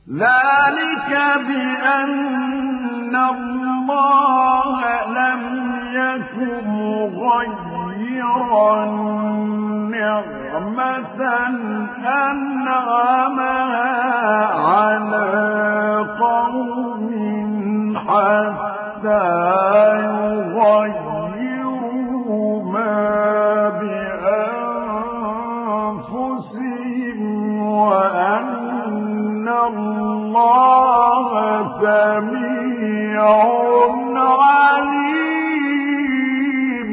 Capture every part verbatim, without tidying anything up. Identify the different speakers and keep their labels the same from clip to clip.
Speaker 1: ذلك بأن الله لم يكن مغيرا نعمة أنعمها على قوم حتى يغيروا ما بأنفسهم وأن الله سميع عليم.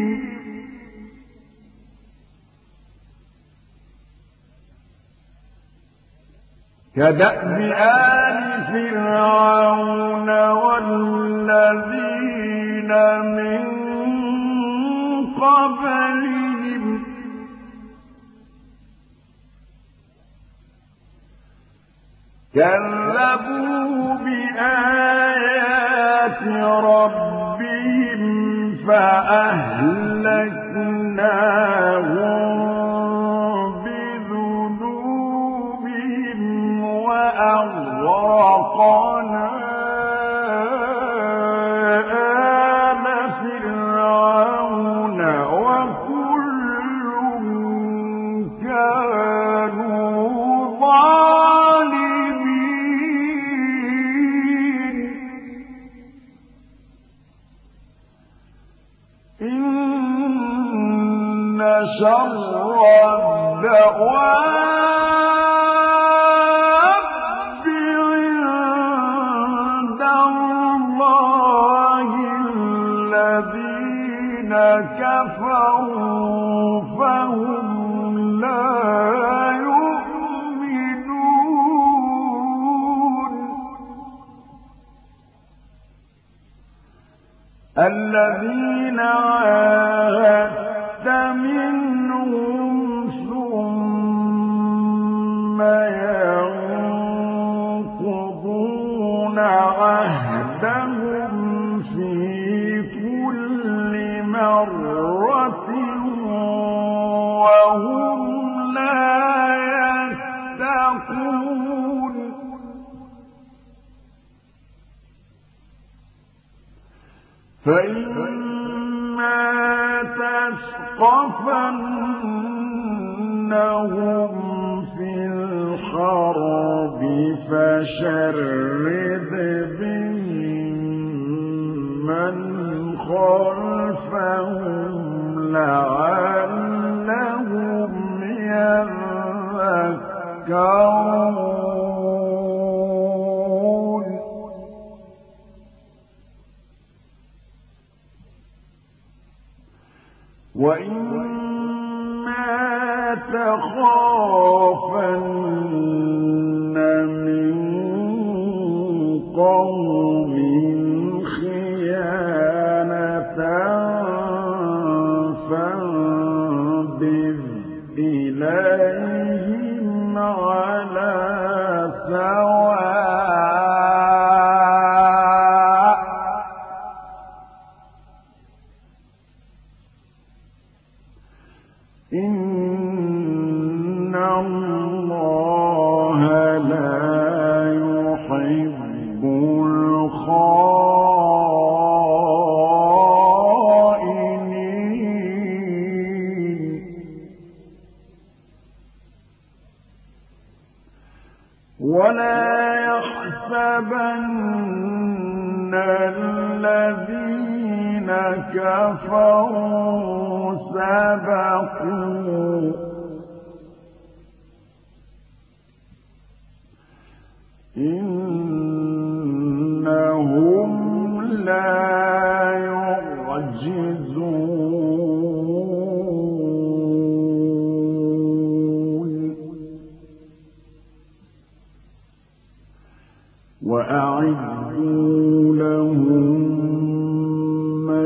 Speaker 1: كدأب آل فرعون والذين من قبلهم كذبوا بآيات ربهم فأهلكناهم بذنوبهم وأغرقنا آل فرعون وكل كانوا ظالمين. إن شر الدواب عند الله الذين كفروا فهم لا يؤمنون. الذين عاهدت منهم ثم ينقضون عهدهم في كل مرة وهم لا يتقون. فإما تثقفنهم في الحرب فشرد بهم من خلفهم لعلهم يذكرون. وإما تخافن من قوم خيانة فانبذ إليهم على سواء إن الله لا يحب الخائنين. ولا يحسبن الذين كفروا سبقوا إنهم لا يعجزون. وأعدوا لهم ما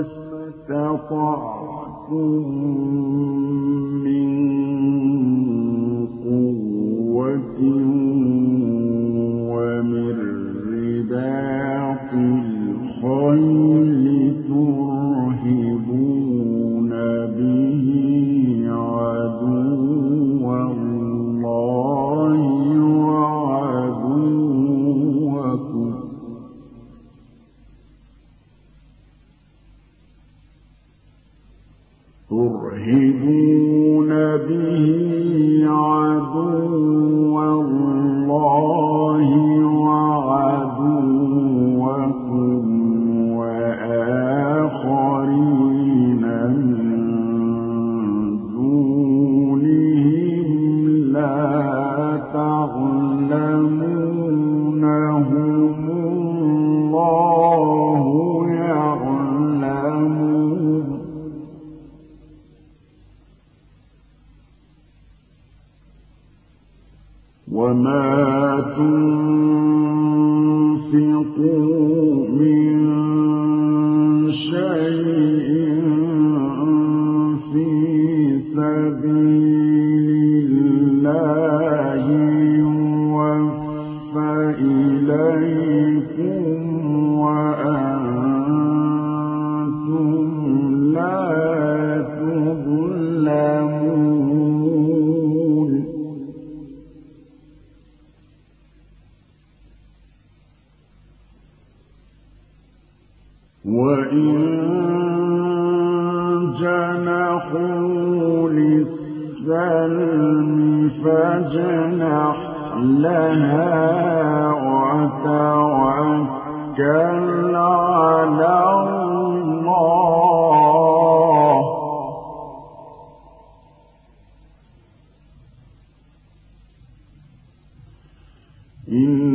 Speaker 1: استطعتم من قوة ومن رباط الخيل ترهبون به عدو الله وعدوكم يعلمونهم الله يعلمون وما تنفقوا من شيء في سبيل الله يوفى إليكم وأنتم لا تظلمون وإن جنحوا للسلم فاجنح لها وتوكل على الله إن